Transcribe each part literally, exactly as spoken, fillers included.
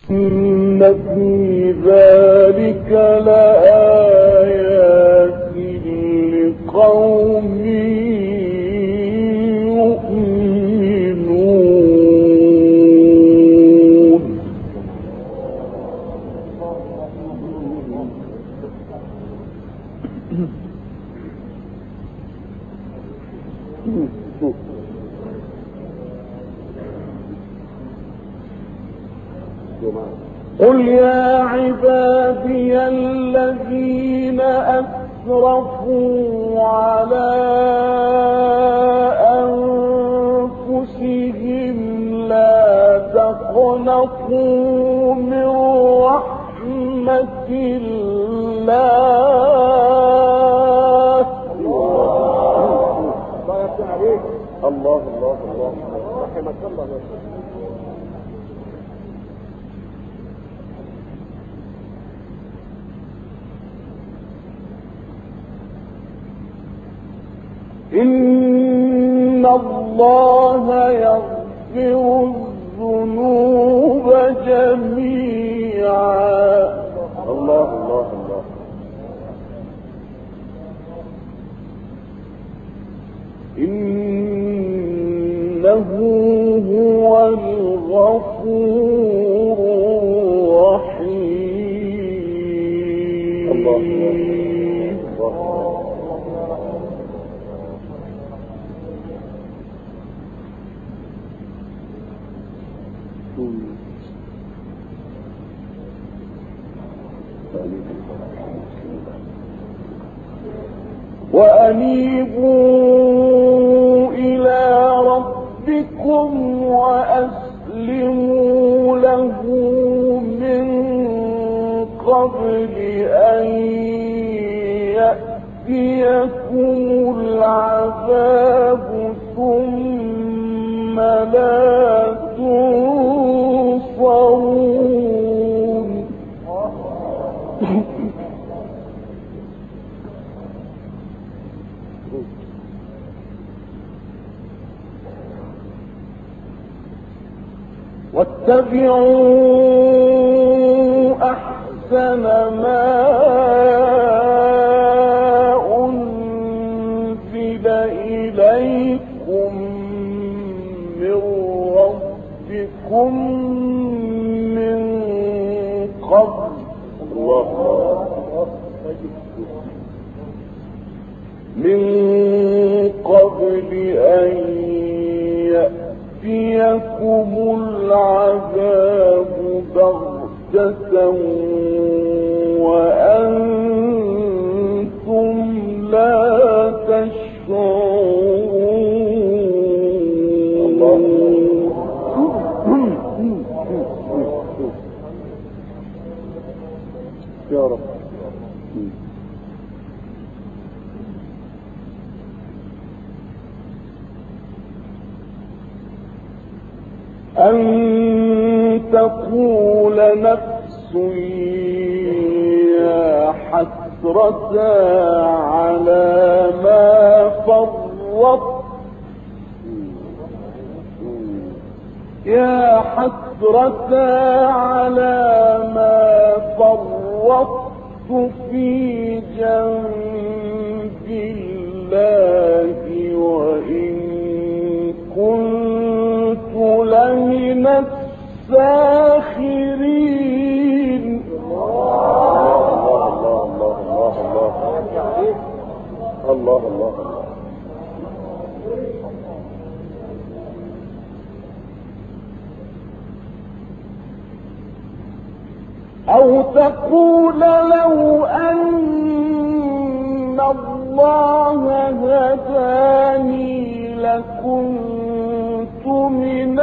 إن في ذلك لآيات لقوم يؤمنون. قل يا عبادي الذين أسرفوا على أنفسهم لا تقنطوا من رحمة الله. الله الله الله رحمك الله. إن الله يغفر الذنوب جميعا. الله الله الله. إنه هو الغفور الرحيم. الله وأنيبوا إلى ربكم وأسلموا له من قبل أن يأتيكم العذاب ثم لا تنصرون. واتبعوا أحسن ما أنزل إليكم من ربكم من قبل من قبل أن يأتيكم العذاب بغتة وأنتم لا تشعرون. يا رب. أن تقول نفس يا حسرة على ما فرطت يا حسرة على ما فرطت في جنب الله وإن كنت لمن الساخرين. الله الله الله الله الله الله. أو تقول لو أن الله هداني لكنت من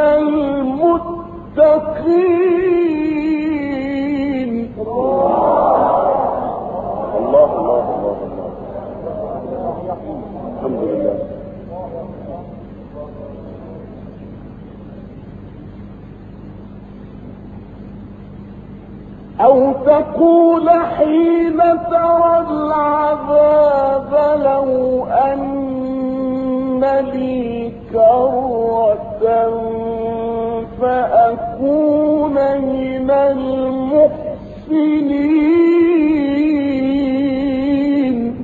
المتقين. الله الله الله الله. الحمد لله. أو تقول حين ترى العذاب لو أن لي كرة فأكون من من المحسنين.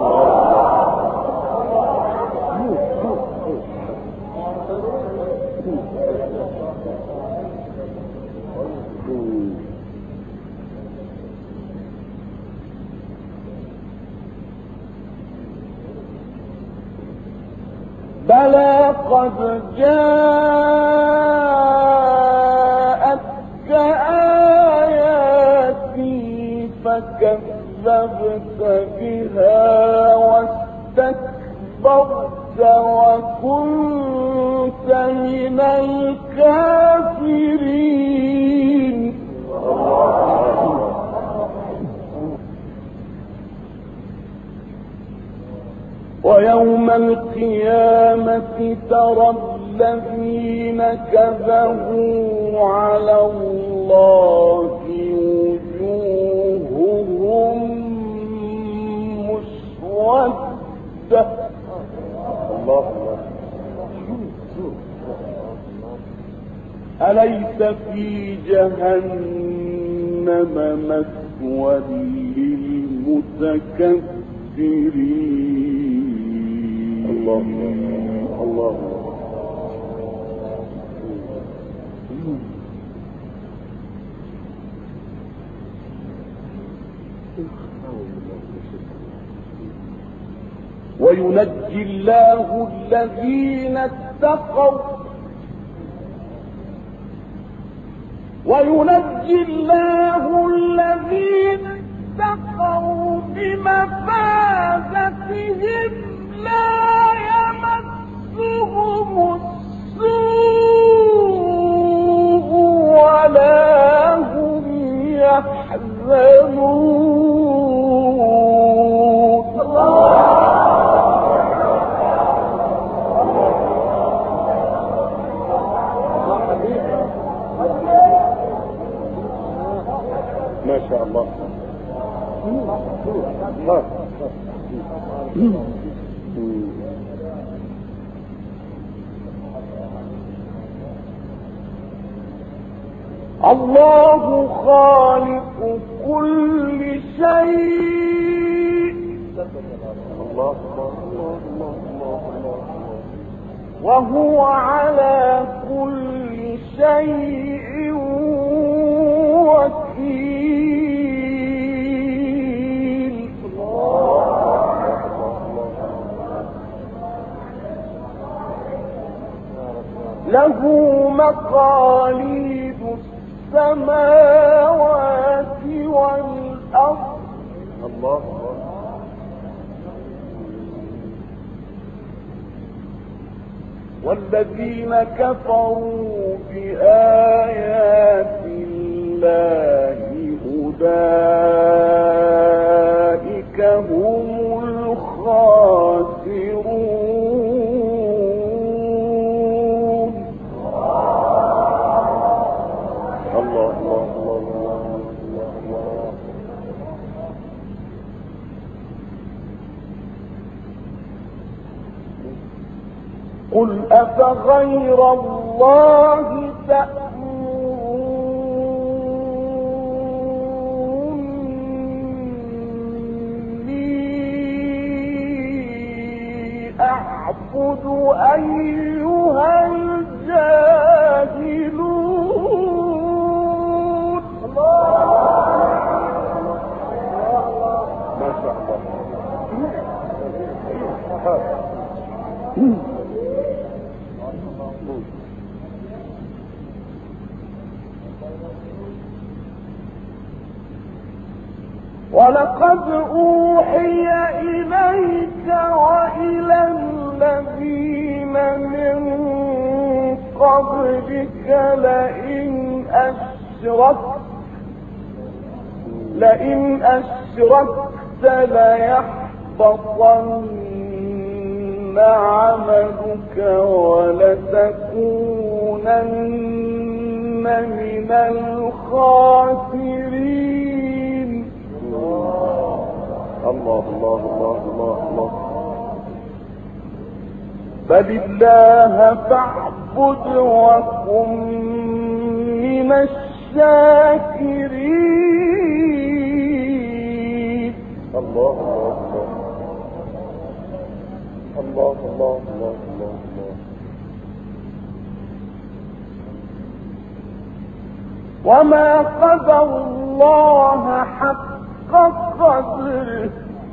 بلى قد جاءتك آياتي فكذبت بها واستكبرت وكنت من الكافرين. ويوم القيامة ترى الذين كذبوا على الله وجوههم مسودة. الله أليس في جهنم مثوى للمتكبرين. الله الله وينجي الله الذين اتقوا وينجي الله الذين اتقوا بمفازتهم لا يمسهم السوء ولا هم يحزنون. ما شاء الله. الله خالق كل شيء وهو على كل شيء وكيل. له مقاليد السماوات والأرض. الله والذين كفروا بآيات الله أولئك هم الخاسرون. الله الله الله الله. قل أفغير الله تأمروني أعبد أيها الجاهلون. ما شاء الله. ولقد أوحي إليك وإلى الذين من قبلك لئن أشركت لئن أشركت ليحبطن عملك ولتكونن من الخاسرين. الله الله الله الله الله. بل الله فاعبد وكن من الشاكرين. الشاكرين. الله الله الله الله الله الله الله. وما قدر الله حق قدره.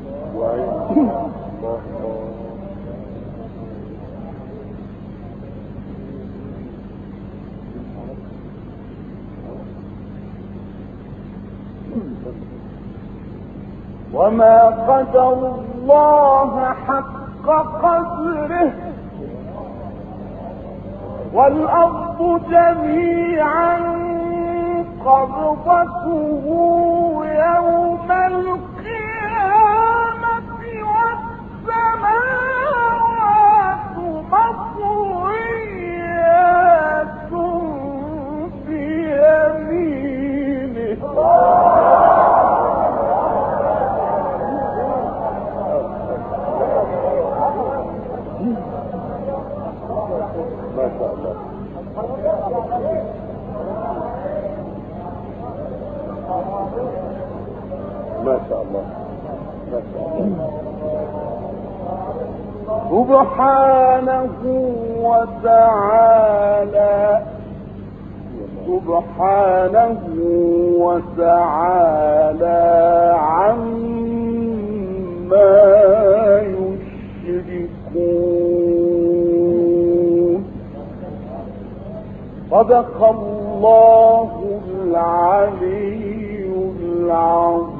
وما قدر الله حق قدره والأرض جميعا قبضته يوم القيامة والسماوات مطويات بيمينه. ما شاء الله. ما شاء الله. ما شاء الله. سبحانه وتعالى سبحانه وتعالى عما يشركون. صدق الله العلي العظيم.